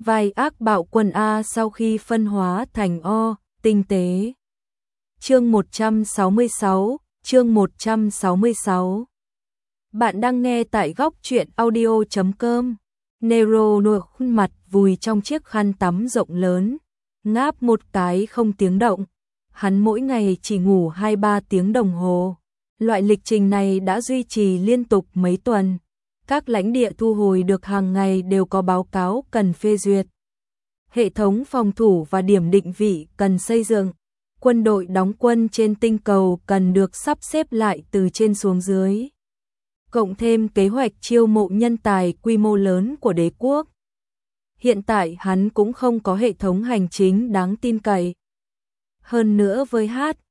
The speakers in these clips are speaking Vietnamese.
vai ác bạo quân A sau khi phân hóa thành O, tinh tế. Chương 166, chương 166. Bạn đang nghe tại góc truyện audio.com. Nero nuột mặt vùi trong chiếc khăn tắm rộng lớn, ngáp một cái không tiếng động. Hắn mỗi ngày chỉ ngủ 2-3 tiếng đồng hồ. Loại lịch trình này đã duy trì liên tục mấy tuần. Các lãnh địa thu hồi được hàng ngày đều có báo cáo cần phê duyệt. Hệ thống phòng thủ và điểm định vị cần xây dựng. Quân đội đóng quân trên tinh cầu cần được sắp xếp lại từ trên xuống dưới. Cộng thêm kế hoạch chiêu mộ nhân tài quy mô lớn của đế quốc. Hiện tại hắn cũng không có hệ thống hành chính đáng tin cậy. Hơn nữa với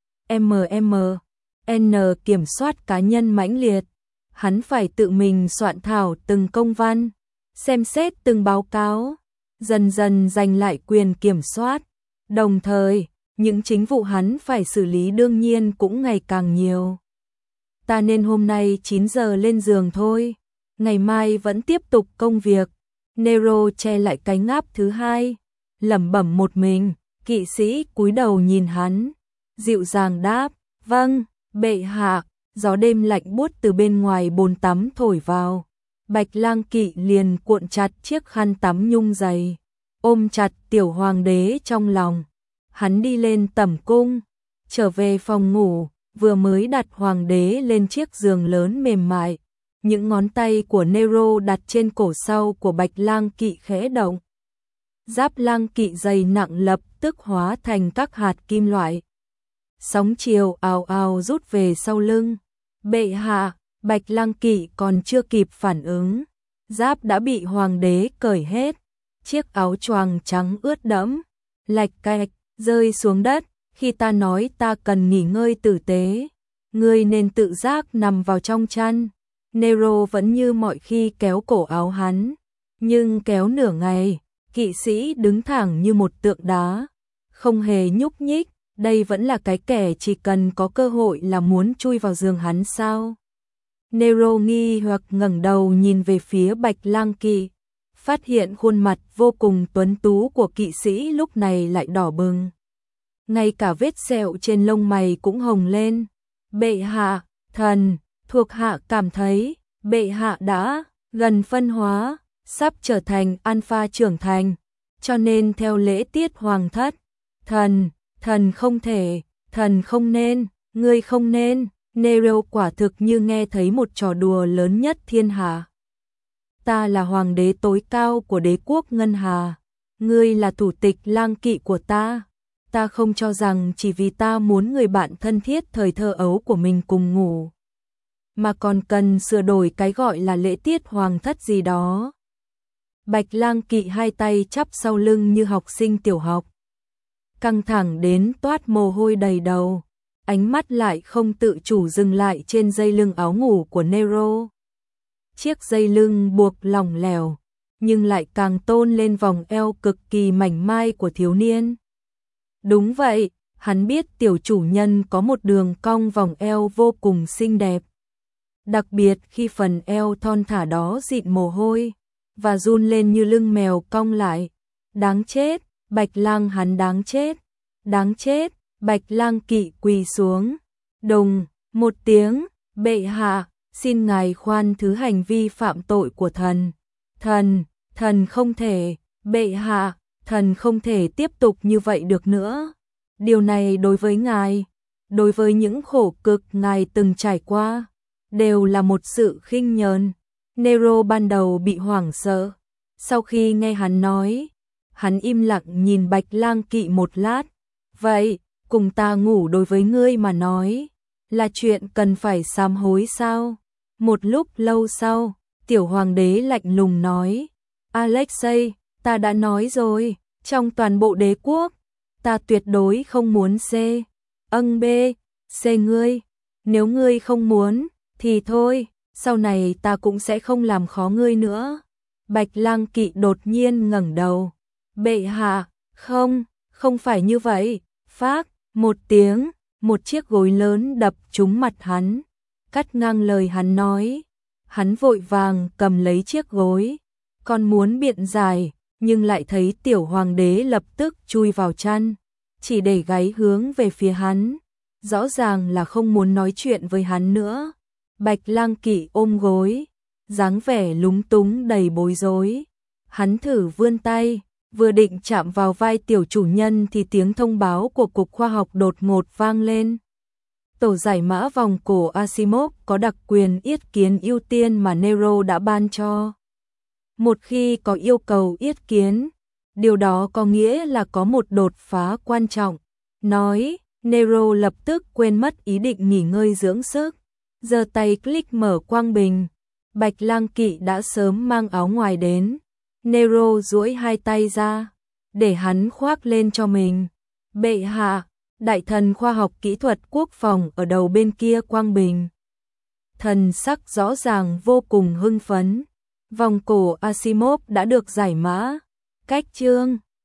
N kiểm soát cá nhân mãnh liệt, hắn phải tự mình soạn thảo từng công văn, xem xét từng báo cáo, dần dần giành lại quyền kiểm soát. Đồng thời, những chính vụ hắn phải xử lý đương nhiên cũng ngày càng nhiều. Ta nên hôm nay 9 giờ lên giường thôi, ngày mai vẫn tiếp tục công việc. Nero che lại cái ngáp thứ hai, lẩm bẩm một mình. Kỵ sĩ cúi đầu nhìn hắn, dịu dàng đáp, vâng, bệ hạ. Gió đêm lạnh buốt từ bên ngoài bồn tắm thổi vào. Bạch Lang Kỵ liền cuộn chặt chiếc khăn tắm nhung dày, ôm chặt tiểu hoàng đế trong lòng. Hắn đi lên tẩm cung, trở về phòng ngủ, vừa mới đặt hoàng đế lên chiếc giường lớn mềm mại. Những ngón tay của Nero đặt trên cổ sau của Bạch Lang Kỵ khẽ động. Giáp Lang Kỵ dày nặng lập tức hóa thành các hạt kim loại. Sóng chiều ào ào rút về sau lưng. Bệ hạ, Bạch Lang Kỵ còn chưa kịp phản ứng, giáp đã bị hoàng đế cởi hết. Chiếc áo choàng trắng ướt đẫm, lạch cạch, rơi xuống đất. Khi ta nói ta cần nghỉ ngơi tử tế, ngươi nên tự giác nằm vào trong chăn. Nero vẫn như mọi khi kéo cổ áo hắn, nhưng kéo nửa ngày, kỵ sĩ đứng thẳng như một tượng đá, không hề nhúc nhích. Đây vẫn là cái kẻ chỉ cần có cơ hội là muốn chui vào giường hắn sao? Nero nghi hoặc ngẩng đầu nhìn về phía Bạch Lang Kỵ, phát hiện khuôn mặt vô cùng tuấn tú của kỵ sĩ lúc này lại đỏ bừng. Ngay cả vết sẹo trên lông mày cũng hồng lên. Bệ hạ, thần, thuộc hạ cảm thấy, bệ hạ đã gần phân hóa, sắp trở thành alpha trưởng thành, cho nên theo lễ tiết hoàng thất, thần không thể, thần không nên, ngươi không nên. Nero quả thực như nghe thấy một trò đùa lớn nhất thiên hạ. Ta là hoàng đế tối cao của đế quốc Ngân Hà, ngươi là thủ tịch Lang Kỵ của ta. Ta không cho rằng chỉ vì ta muốn người bạn thân thiết thời thơ ấu của mình cùng ngủ, mà còn cần sửa đổi cái gọi là lễ tiết hoàng thất gì đó. Bạch Lang Kỵ hai tay chắp sau lưng như học sinh tiểu học, căng thẳng đến toát mồ hôi đầy đầu, ánh mắt lại không tự chủ dừng lại trên dây lưng áo ngủ của Nero. Chiếc dây lưng buộc lỏng lẻo, nhưng lại càng tôn lên vòng eo cực kỳ mảnh mai của thiếu niên. Đúng vậy, hắn biết tiểu chủ nhân có một đường cong vòng eo vô cùng xinh đẹp. Đặc biệt khi phần eo thon thả đó dịn mồ hôi, và run lên như lưng mèo cong lại. Đáng chết, Bạch Lang hắn đáng chết, đáng chết. Bạch Lang Kỵ quỳ xuống, đùng, một tiếng, bệ hạ, xin ngài khoan thứ hành vi phạm tội của thần. Thần không thể, bệ hạ, thần không thể tiếp tục như vậy được nữa. Điều này đối với ngài, đối với những khổ cực ngài từng trải qua, đều là một sự khinh nhờn. Nero ban đầu bị hoảng sợ, sau khi nghe hắn nói, hắn im lặng nhìn Bạch Lang Kỵ một lát. Vậy, cùng ta ngủ đối với ngươi mà nói, là chuyện cần phải sám hối sao? Một lúc lâu sau, tiểu hoàng đế lạnh lùng nói, Alexei, ta đã nói rồi, trong toàn bộ đế quốc, ta tuyệt đối không muốn B, C ngươi. Nếu ngươi không muốn, thì thôi, sau này ta cũng sẽ không làm khó ngươi nữa. Bạch Lang Kỵ đột nhiên ngẩng đầu. Bệ hạ, không phải như vậy. Phác, một tiếng, một chiếc gối lớn đập trúng mặt hắn, cắt ngang lời hắn nói. Hắn vội vàng cầm lấy chiếc gối, còn muốn biện giải, nhưng lại thấy tiểu hoàng đế lập tức chui vào chăn, chỉ để gáy hướng về phía hắn, rõ ràng là không muốn nói chuyện với hắn nữa. Bạch Lang Kỵ ôm gối, dáng vẻ lúng túng đầy bối rối. Hắn thử vươn tay, vừa định chạm vào vai tiểu chủ nhân thì tiếng thông báo của Cục Khoa học đột ngột vang lên. Tổ giải mã vòng cổ Asimov có đặc quyền yết kiến ưu tiên mà Nero đã ban cho. Một khi có yêu cầu yết kiến, điều đó có nghĩa là có một đột phá quan trọng. Nói, Nero lập tức quên mất ý định nghỉ ngơi dưỡng sức, giơ tay click mở quang bình. Bạch Lang Kỵ đã sớm mang áo ngoài đến. Nero duỗi hai tay ra, để hắn khoác lên cho mình. Bệ hạ, đại thần khoa học kỹ thuật quốc phòng ở đầu bên kia quang bình. Thần sắc rõ ràng vô cùng hưng phấn. Vòng cổ Asimov đã được giải mã. Cách chương